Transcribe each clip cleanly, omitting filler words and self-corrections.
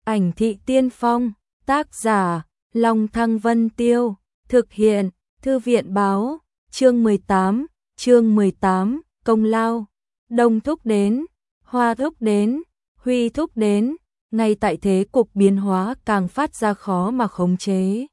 Ảnh thị tiên phong, tác giả, Long Thăng Vân Tiêu, thực hiện, Thư viện báo, chương 18, công lao, Đông thúc đến, Hoa thúc đến, Huy thúc đến, ngay tại thế cục biến hóa càng phát ra khó mà khống chế.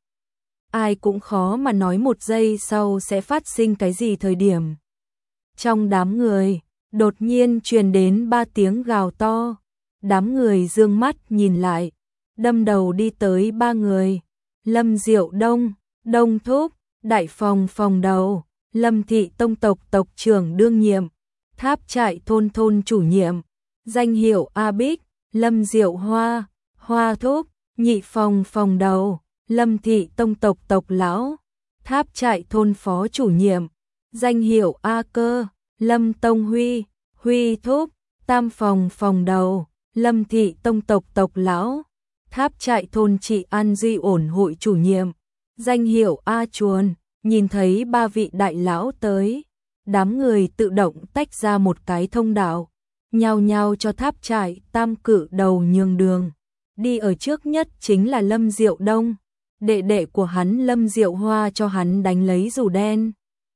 Ai cũng khó mà nói một giây sau sẽ phát sinh cái gì thời điểm. Trong đám người, đột nhiên truyền đến 3 tiếng gào to. Đám người dương mắt nhìn lại, đâm đầu đi tới 3 người. Lâm Diệu Đông, Đông thúc, đại phòng phòng đầu, Lâm thị tông tộc tộc trưởng đương nhiệm, Tháp trại thôn chủ nhiệm, danh hiệu A Bích, Lâm Diệu Hoa, Hoa thúc, nhị phòng phòng đầu, Lâm thị tông tộc tộc lão, Tháp trại thôn phó chủ nhiệm, danh hiệu A Cơ, Lâm Tông Huy, Huy thúc, tam phòng phòng đầu, Lâm thị tông tộc tộc lão, Tháp trại thôn trị an duy ổn hội chủ nhiệm, danh hiệu A Chuồn. Nhìn thấy 3 vị đại lão tới, đám người tự động tách ra một cái thông đạo, nhao nhao cho Tháp trại tam cử đầu nhường đường. Đi ở trước nhất chính là Lâm Diệu Đông, đệ đệ của hắn Lâm Diệu Hoa cho hắn đánh lấy dù đen.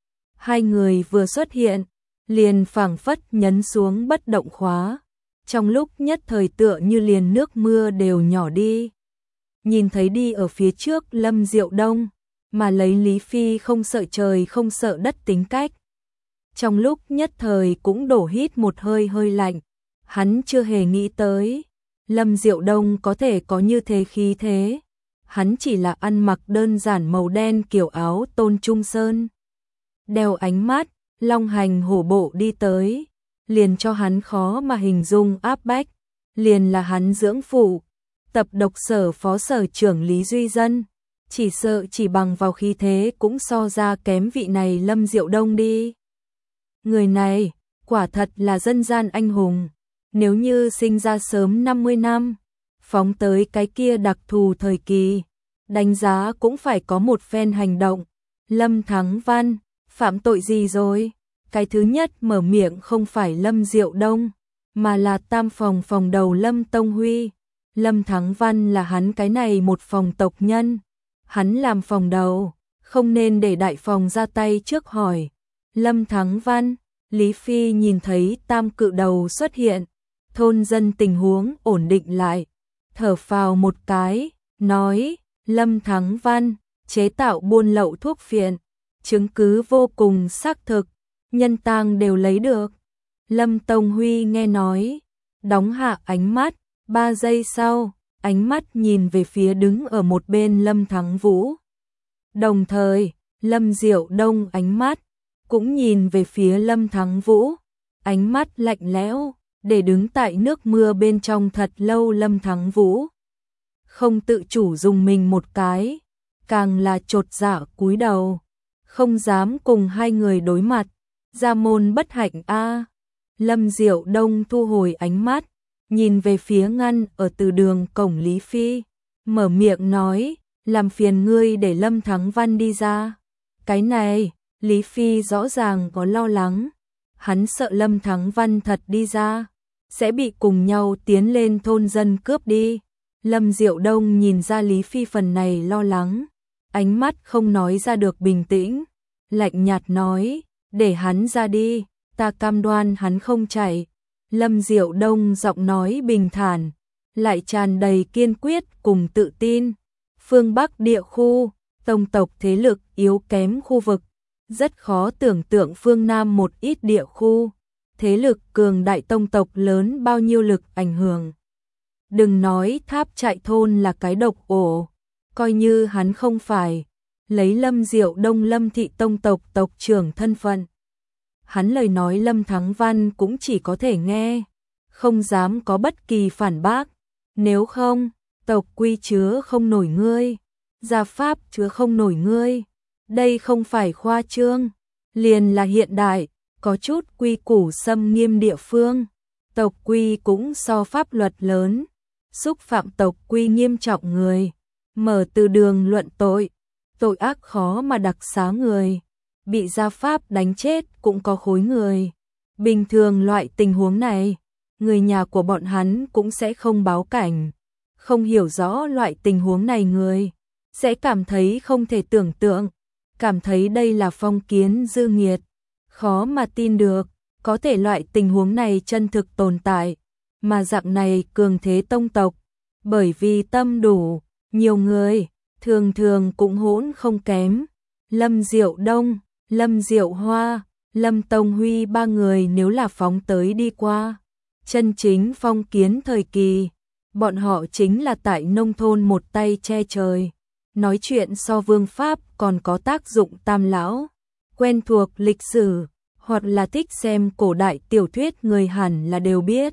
Hai người vừa xuất hiện, liền phảng phất nhấn xuống bất động khóa, trong lúc nhất thời tựa như liền nước mưa đều nhỏ đi. Nhìn thấy đi ở phía trước Lâm Diệu Đông, mà lấy Lý Phi không sợ trời không sợ đất tính cách. Trong lúc nhất thời cũng đổ hít một hơi hơi lạnh, hắn chưa hề nghĩ tới Lâm Diệu Đông có thể có như thế khí thế. Hắn chỉ là ăn mặc đơn giản màu đen kiểu áo tôn trung sơn, đeo ánh mắt, long hành hổ bộ đi tới, liền cho hắn khó mà hình dung áp bách, liền là hắn dưỡng phụ, tập độc sở phó sở trưởng Lý Duy Dân, chỉ sợ chỉ bằng vào khí thế cũng so ra kém vị này Lâm Diệu Đông đi. Người này, quả thật là dân gian anh hùng, nếu như sinh ra sớm 50 năm, phóng tới cái kia đặc thù thời kỳ, đánh giá cũng phải có một phen hành động. Lâm Thắng Văn, phạm tội gì rồi? Cái thứ nhất mở miệng không phải Lâm Diệu Đông, mà là tam phòng phòng đầu Lâm Tông Huy. Lâm Thắng Văn là hắn cái này một phòng tộc nhân, hắn làm phòng đầu, không nên để đại phòng ra tay trước hỏi. Lâm Thắng Văn, Lý Phi nhìn thấy tam cự đầu xuất hiện, thôn dân tình huống ổn định lại, thở phào một cái, nói, Lâm Thắng Văn, chế tạo buôn lậu thuốc phiện, chứng cứ vô cùng xác thực, nhân tang đều lấy được. Lâm Tông Huy nghe nói, đóng hạ ánh mắt, 3 giây sau, ánh mắt nhìn về phía đứng ở một bên Lâm Thắng Vũ. Đồng thời, Lâm Diệu Đông ánh mắt cũng nhìn về phía Lâm Thắng Vũ, ánh mắt lạnh lẽo, để đứng tại nước mưa bên trong thật lâu Lâm Thắng Vũ không tự chủ dùng mình một cái, càng là chột dạ cúi đầu, không dám cùng hai người đối mặt. Gia môn bất hạnh a. Lâm Diệu Đông thu hồi ánh mắt, nhìn về phía ngăn ở từ đường cổng Lý Phi, mở miệng nói, làm phiền ngươi để Lâm Thắng Văn đi ra. Cái này, Lý Phi rõ ràng có lo lắng, hắn sợ Lâm Thắng Văn thật đi ra, sẽ bị cùng nhau tiến lên thôn dân cướp đi. Lâm Diệu Đông nhìn ra Lý Phi phần này lo lắng, ánh mắt không nói ra được bình tĩnh, lạnh nhạt nói, để hắn ra đi, ta cam đoan hắn không chạy. Lâm Diệu Đông giọng nói bình thản, lại tràn đầy kiên quyết cùng tự tin. Phương Bắc địa khu, tông tộc thế lực yếu kém khu vực, rất khó tưởng tượng phương Nam một ít địa khu, thế lực cường đại tông tộc lớn bao nhiêu lực ảnh hưởng. Đừng nói Tháp trại thôn là cái độc ổ, coi như hắn không phải, lấy Lâm Diệu Đông Lâm thị tông tộc tộc trưởng thân phận, hắn lời nói Lâm Thắng Văn cũng chỉ có thể nghe, không dám có bất kỳ phản bác. Nếu không, tộc quy chứa không nổi ngươi, gia pháp chứa không nổi ngươi. Đây không phải khoa trương, liền là hiện đại, có chút quy củ xâm nghiêm địa phương. Tộc quy cũng so pháp luật lớn, xúc phạm tộc quy nghiêm trọng người, mở từ đường luận tội, tội ác khó mà đặc xá người, bị gia pháp đánh chết cũng có khối người. Bình thường loại tình huống này, người nhà của bọn hắn cũng sẽ không báo cảnh, không hiểu rõ loại tình huống này người sẽ cảm thấy không thể tưởng tượng, cảm thấy đây là phong kiến dư nghiệt, khó mà tin được, có thể loại tình huống này chân thực tồn tại, mà dạng này cường thế tông tộc, bởi vì tâm đủ, nhiều người, thường thường cũng hỗn không kém. Lâm Diệu Đông, Lâm Diệu Hoa, Lâm Tông Huy ba người nếu là phóng tới đi qua chân chính phong kiến thời kỳ, bọn họ chính là tại nông thôn một tay che trời, nói chuyện so vương pháp còn có tác dụng tam lão, quen thuộc lịch sử, hoặc là thích xem cổ đại tiểu thuyết người hẳn là đều biết.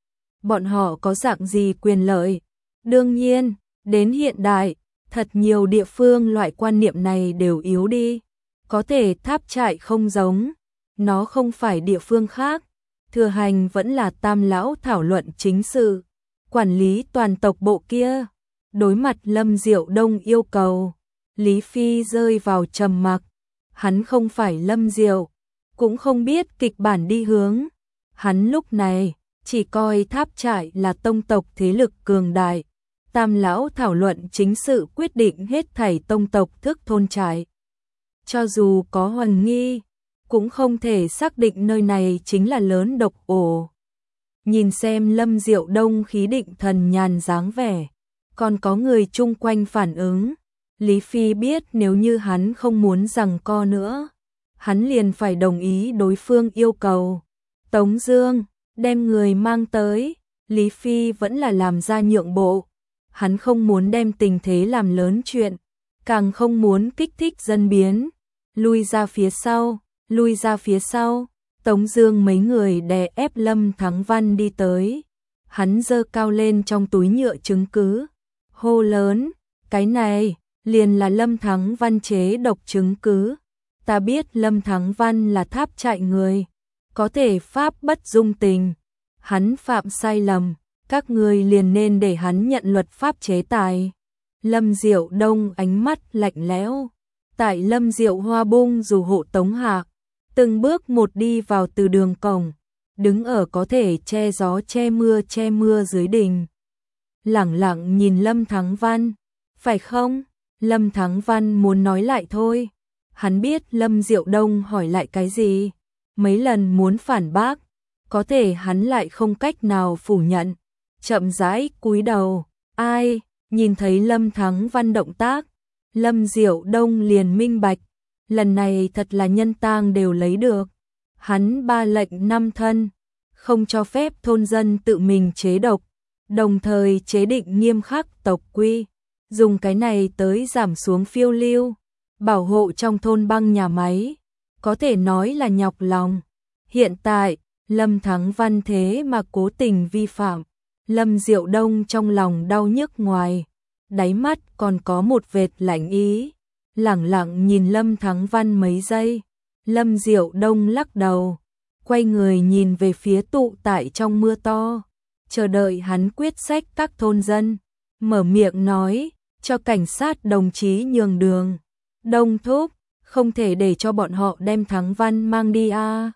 Bọn họ có dạng gì quyền lợi? Đương nhiên, đến hiện đại, thật nhiều địa phương loại quan niệm này đều yếu đi. Có thể Tháp Trại không giống, nó không phải địa phương khác. Thừa Hành vẫn là tam lão thảo luận chính sự, quản lý toàn tộc bộ kia. Đối mặt Lâm Diệu Đông yêu cầu, Lý Phi rơi vào trầm mặc. Hắn không phải Lâm Diệu, cũng không biết kịch bản đi hướng. Hắn lúc này chỉ coi Tháp Trại là tông tộc thế lực cường đại. Tam lão thảo luận chính sự quyết định hết thảy tông tộc thức thôn trại. Cho dù có hoài nghi, cũng không thể xác định nơi này chính là lớn độc ổ. Nhìn xem Lâm Diệu Đông khí định thần nhàn dáng vẻ, còn có người chung quanh phản ứng. Lý Phi biết nếu như hắn không muốn giằng co nữa, hắn liền phải đồng ý đối phương yêu cầu. Tống Dương, đem người mang tới, Lý Phi vẫn là làm ra nhượng bộ. Hắn không muốn đem tình thế làm lớn chuyện, càng không muốn kích thích dân biến. Lui ra phía sau, lui ra phía sau. Tống Dương mấy người đè ép Lâm Thắng Văn đi tới. Hắn giơ cao lên trong túi nhựa chứng cứ, hô lớn, cái này liền là Lâm Thắng Văn chế độc chứng cứ. Ta biết Lâm Thắng Văn là Tháp Trại người, có thể pháp bất dung tình. Hắn phạm sai lầm, các người liền nên để hắn nhận luật pháp chế tài. Lâm Diệu Đông ánh mắt lạnh lẽo, tại Lâm Diệu Hoa bung dù hộ tống hạ, từng bước một đi vào từ đường cổng, đứng ở có thể che gió che mưa dưới đình. Lẳng lặng nhìn Lâm Thắng Văn, phải không? Lâm Thắng Văn muốn nói lại thôi. Hắn biết Lâm Diệu Đông hỏi lại cái gì, mấy lần muốn phản bác, có thể hắn lại không cách nào phủ nhận. Chậm rãi cúi đầu, ai, nhìn thấy Lâm Thắng Văn động tác, Lâm Diệu Đông liền minh bạch, lần này thật là nhân tang đều lấy được. Hắn ba lệnh 5 thân, không cho phép thôn dân tự mình chế độc, đồng thời chế định nghiêm khắc tộc quy, dùng cái này tới giảm xuống phiêu lưu, bảo hộ trong thôn băng nhà máy, có thể nói là nhọc lòng. Hiện tại, Lâm Thắng Văn thế mà cố tình vi phạm, Lâm Diệu Đông trong lòng đau nhức ngoài, đáy mắt còn có một vệt lạnh ý, lẳng lặng nhìn Lâm Thắng Văn mấy giây. Lâm Diệu Đông lắc đầu, quay người nhìn về phía tụ tại trong mưa to, chờ đợi hắn quyết sách các thôn dân, mở miệng nói, cho cảnh sát đồng chí nhường đường. Đông thúc, không thể để cho bọn họ đem Thắng Văn mang đi à.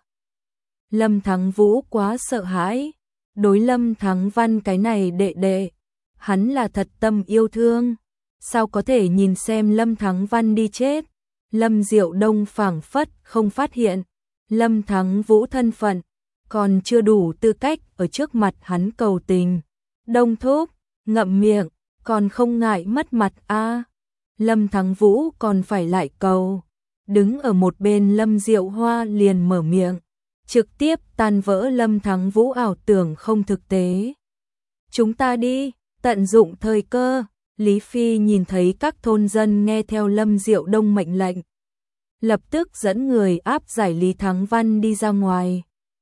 Lâm Thắng Vũ quá sợ hãi, đối Lâm Thắng Văn cái này đệ đệ, hắn là thật tâm yêu thương, sao có thể nhìn xem Lâm Thắng Văn đi chết. Lâm Diệu Đông phảng phất không phát hiện, Lâm Thắng Vũ thân phận, còn chưa đủ tư cách ở trước mặt hắn cầu tình. Đông thúc, ngậm miệng, còn không ngại mất mặt à. Lâm Thắng Vũ còn phải lại cầu, đứng ở một bên Lâm Diệu Hoa liền mở miệng, trực tiếp tan vỡ Lâm Thắng Vũ ảo tưởng không thực tế. Chúng ta đi, tận dụng thời cơ. Lý Phi nhìn thấy các thôn dân nghe theo Lâm Diệu Đông mệnh lệnh, lập tức dẫn người áp giải Lý Thắng Văn đi ra ngoài.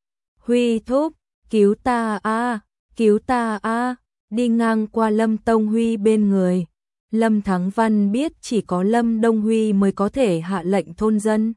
Huy thúc, cứu ta a, cứu ta a. Đi ngang qua Lâm Tông Huy bên người, Lâm Thắng Văn biết chỉ có Lâm Đông Huy mới có thể hạ lệnh thôn dân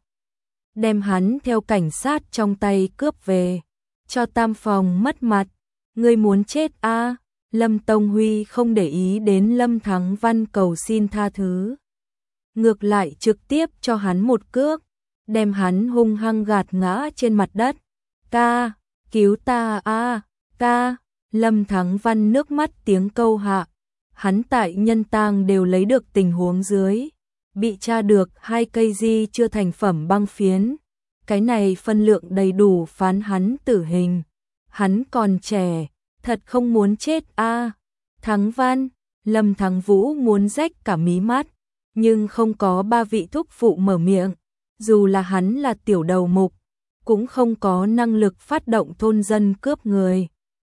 đem hắn theo cảnh sát trong tay cướp về, cho Tam Phòng mất mặt. Ngươi muốn chết a? Lâm Tông Huy không để ý đến Lâm Thắng Văn cầu xin tha thứ, ngược lại trực tiếp cho hắn một cước, đem hắn hung hăng gạt ngã trên mặt đất. Ca, cứu ta a, ca. Lâm Thắng Văn nước mắt tiếng câu hạ, hắn tại nhân tang đều lấy được tình huống dưới, bị tra được 2 cây di chưa thành phẩm băng phiến, cái này phân lượng đầy đủ phán hắn tử hình. Hắn còn trẻ, thật không muốn chết a. Thắng Văn, Lâm Thắng Vũ muốn rách cả mí mắt, nhưng không có 3 vị thúc phụ mở miệng, dù là hắn là tiểu đầu mục, cũng không có năng lực phát động thôn dân cướp người.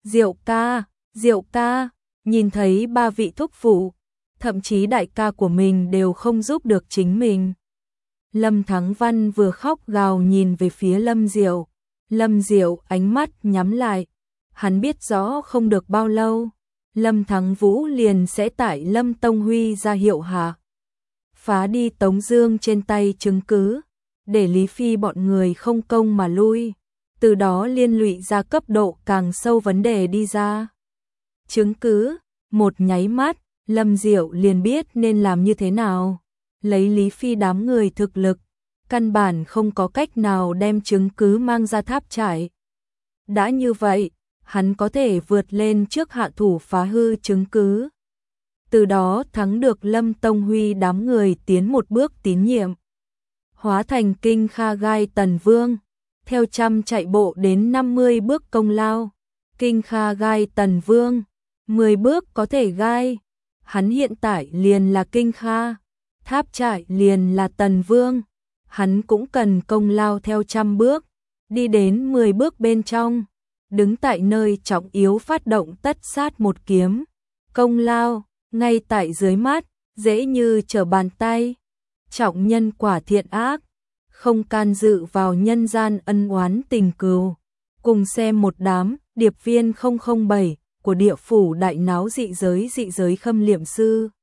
Diệu ca, nhìn thấy 3 vị thúc phụ, thậm chí đại ca của mình đều không giúp được chính mình. Lâm Thắng Văn vừa khóc gào nhìn về phía Lâm Diệu. Lâm Diệu ánh mắt nhắm lại, hắn biết rõ không được bao lâu, Lâm Thắng Vũ liền sẽ tải Lâm Tông Huy ra hiệu hạ. Phá đi Tống Dương trên tay chứng cứ, để Lý Phi bọn người không công mà lui, từ đó liên lụy ra cấp độ càng sâu vấn đề đi ra. Chứng cứ, một nháy mắt, Lâm Diệu liền biết nên làm như thế nào. Lấy Lý Phi đám người thực lực, căn bản không có cách nào đem chứng cứ mang ra tháp trại. Đã như vậy, hắn có thể vượt lên trước hạ thủ phá hư chứng cứ. Từ đó thắng được Lâm Tông Huy đám người tiến một bước tín nhiệm. Hóa thành Kinh Kha gai Tần Vương, theo trăm chạy bộ đến 50 bước công lao. Kinh Kha gai Tần Vương, 10 bước có thể gai. Hắn hiện tại liền là Kinh Kha, tháp trại liền là Tần Vương. Hắn cũng cần công lao theo trăm bước, đi đến 10 bước bên trong, đứng tại nơi trọng yếu phát động tất sát một kiếm. Công lao, ngay tại dưới mắt, dễ như trở bàn tay. Trọng nhân quả thiện ác, không can dự vào nhân gian ân oán tình cừu. Cùng xem một đám điệp viên 007 của địa phủ đại náo dị giới khâm liệm sư.